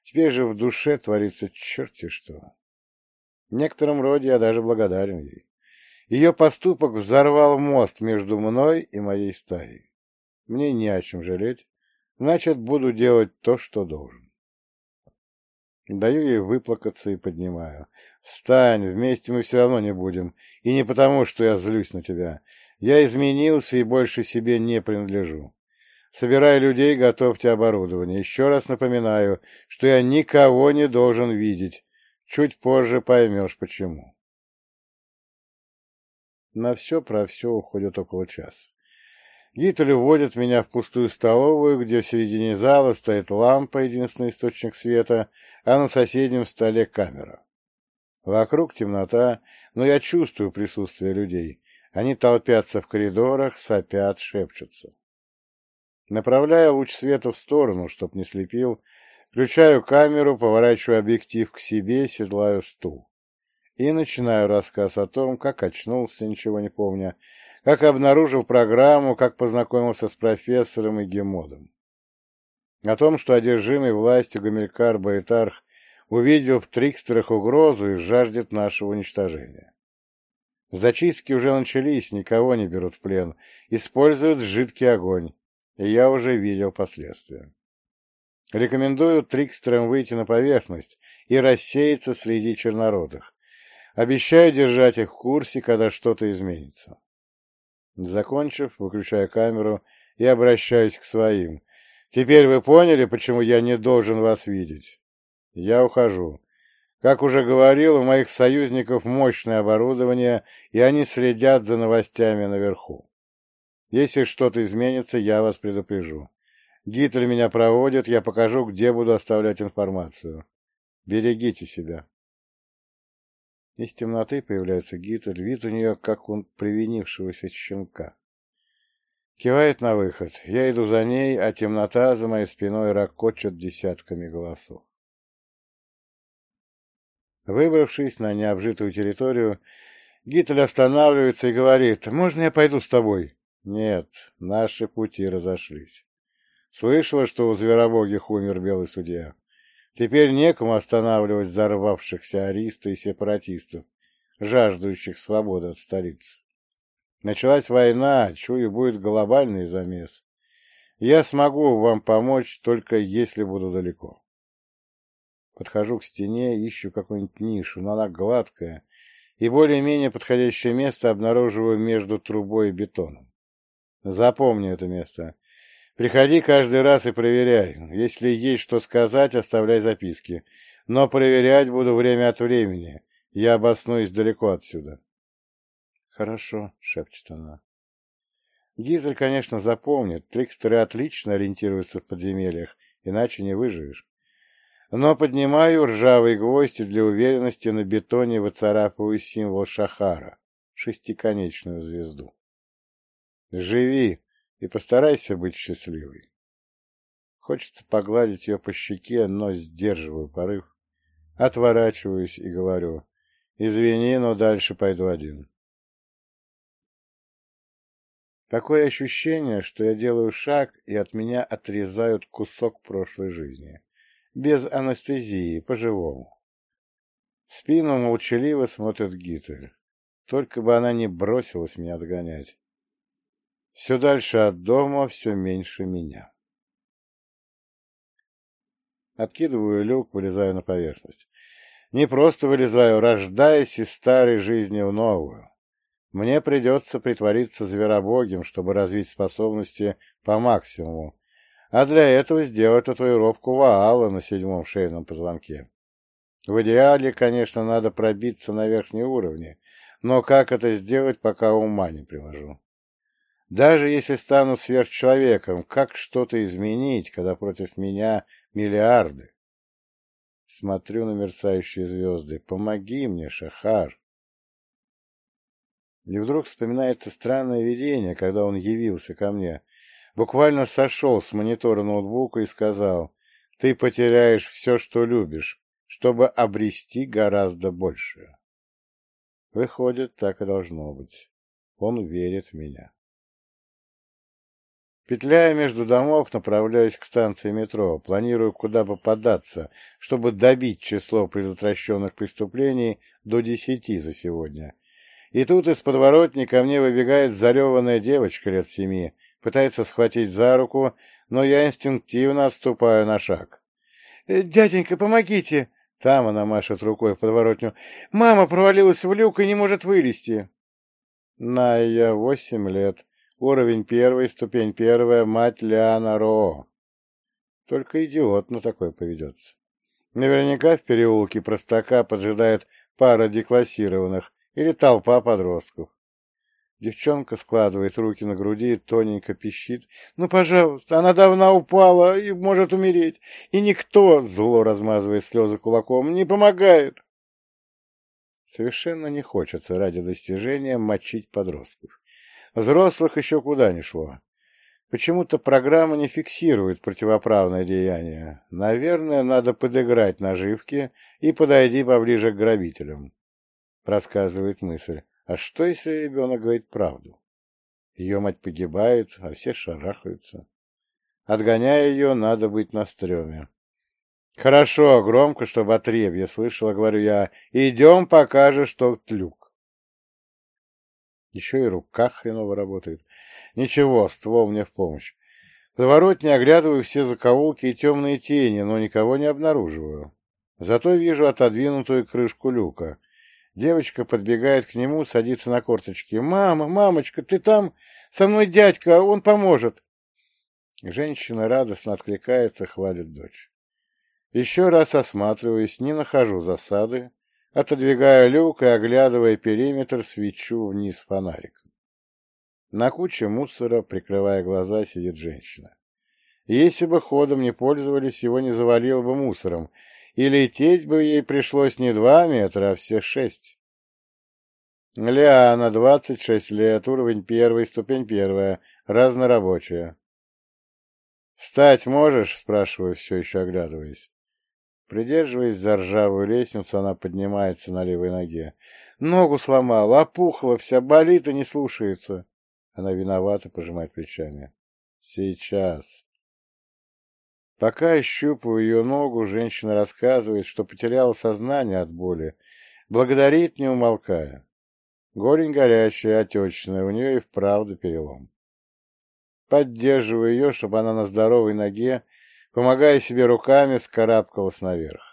Теперь же в душе творится черти что. В некотором роде я даже благодарен ей. Ее поступок взорвал мост между мной и моей стаей. Мне не о чем жалеть, значит, буду делать то, что должен. Даю ей выплакаться и поднимаю. Встань, вместе мы все равно не будем. И не потому, что я злюсь на тебя. Я изменился и больше себе не принадлежу. Собирай людей, готовьте оборудование. Еще раз напоминаю, что я никого не должен видеть. Чуть позже поймешь, почему. На все про все уходит около часа. Гитель уводит меня в пустую столовую, где в середине зала стоит лампа, единственный источник света, а на соседнем столе камера. Вокруг темнота, но я чувствую присутствие людей. Они толпятся в коридорах, сопят, шепчутся. Направляя луч света в сторону, чтоб не слепил, включаю камеру, поворачиваю объектив к себе, седлаю стул. И начинаю рассказ о том, как очнулся, ничего не помня, как обнаружил программу, как познакомился с профессором и гемодом. О том, что одержимый властью Гамилькар Баэтарх увидел в трикстерах угрозу и жаждет нашего уничтожения. Зачистки уже начались, никого не берут в плен, используют жидкий огонь, и я уже видел последствия. Рекомендую трикстерам выйти на поверхность и рассеяться среди черноротых. Обещаю держать их в курсе, когда что-то изменится. Закончив, выключаю камеру и обращаюсь к своим. Теперь вы поняли, почему я не должен вас видеть? Я ухожу. Как уже говорил, у моих союзников мощное оборудование, и они следят за новостями наверху. Если что-то изменится, я вас предупрежу. Гитлер меня проводит, я покажу, где буду оставлять информацию. Берегите себя. Из темноты появляется Гитлер, вид у нее, как у привинившегося щенка. Кивает на выход. Я иду за ней, а темнота за моей спиной ракочет десятками голосов. Выбравшись на необжитую территорию, Гитлер останавливается и говорит: «Можно я пойду с тобой?» «Нет, наши пути разошлись. Слышала, что у зверобогих умер белый судья. Теперь некому останавливать взорвавшихся аристов и сепаратистов, жаждущих свободы от столицы. Началась война, чую, будет глобальный замес. Я смогу вам помочь, только если буду далеко». Подхожу к стене, ищу какую-нибудь нишу, но она гладкая, и более-менее подходящее место обнаруживаю между трубой и бетоном. Запомни это место. Приходи каждый раз и проверяй. Если есть что сказать, оставляй записки. Но проверять буду время от времени. Я обоснуюсь далеко отсюда. Хорошо, шепчет она. Гитлер, конечно, запомнит. Трикстеры отлично ориентируются в подземельях, иначе не выживешь. Но поднимаю ржавый гвоздь и для уверенности на бетоне выцарапываю символ Шахара, шестиконечную звезду. Живи и постарайся быть счастливой. Хочется погладить ее по щеке, но сдерживаю порыв. Отворачиваюсь и говорю: «Извини, но дальше пойду один». Такое ощущение, что я делаю шаг, и от меня отрезают кусок прошлой жизни. Без анестезии, по-живому. В спину молчаливо смотрит Гитлер. Только бы она не бросилась меня догонять. Все дальше от дома, все меньше меня. Откидываю люк, вылезаю на поверхность. Не просто вылезаю, рождаясь из старой жизни в новую. Мне придется притвориться зверобогим, чтобы развить способности по максимуму, а для этого сделать татуировку Ваала на 7-м шейном позвонке. В идеале, конечно, надо пробиться на верхние уровни, но как это сделать, пока ума не приложу. Даже если стану сверхчеловеком, как что-то изменить, когда против меня миллиарды? Смотрю на мерцающие звезды. Помоги мне, Шахар. И вдруг вспоминается странное видение, когда он явился ко мне. Буквально сошел с монитора ноутбука и сказал: «Ты потеряешь все, что любишь, чтобы обрести гораздо большее». Выходит, так и должно быть. Он верит в меня. Петляя между домов, направляюсь к станции метро, планирую, куда бы податься, чтобы добить число предотвращенных преступлений до 10 за сегодня. И тут из подворотни ко мне выбегает зареванная девочка лет 7, пытается схватить за руку, но я инстинктивно отступаю на шаг. «Дяденька, помогите!» Там она машет рукой в подворотню. «Мама провалилась в люк и не может вылезти!» Найя, 8 лет. Уровень 1, ступень 1, мать Лиана Роо. Только идиот на такое поведется. Наверняка в переулке простака поджидает пара деклассированных или толпа подростков. Девчонка складывает руки на груди и тоненько пищит. «Ну, пожалуйста, она давно упала и может умереть. И никто, — зло размазывает слезы кулаком, — не помогает». Совершенно не хочется ради достижения мочить подростков. Взрослых еще куда ни шло. Почему-то программа не фиксирует противоправное деяние. Наверное, надо подыграть наживке и подойти поближе к грабителям. Проскальзывает мысль. А что, если ребенок говорит правду? Ее мать погибает, а все шарахаются. Отгоняя ее, надо быть на стреме. «Хорошо, громко, чтобы отребье слышала, — говорю я, — идем, покажешь, что люк». Еще и рука хреново работает. Ничего, ствол мне в помощь. В подворотне оглядываю все закоулки и темные тени, но никого не обнаруживаю. Зато вижу отодвинутую крышку люка. Девочка подбегает к нему, садится на корточки. «Мама, мамочка, ты там? Со мной дядька, он поможет!» Женщина радостно откликается, хвалит дочь. Еще раз осматриваясь, не нахожу засады, отодвигаю люк и, оглядывая периметр, свечу вниз фонариком. На куче мусора, прикрывая глаза, сидит женщина. Если бы ходом не пользовались, его не завалило бы мусором, и лететь бы ей пришлось не 2 метра, а все 6. Лиана, 26 лет, уровень 1, ступень 1, разнорабочая. «Встать можешь?» — спрашиваю, все еще оглядываясь. Придерживаясь за ржавую лестницу, она поднимается на левой ноге. «Ногу сломала, опухла вся, болит и не слушается». Она виновата, пожимает плечами. «Сейчас». Пока я щупаю ее ногу, женщина рассказывает, что потеряла сознание от боли. Благодарит, не умолкая. Голень горячая, отечная, у нее и вправду перелом. Поддерживаю ее, чтобы она на здоровой ноге, помогая себе руками, вскарабкалась наверх.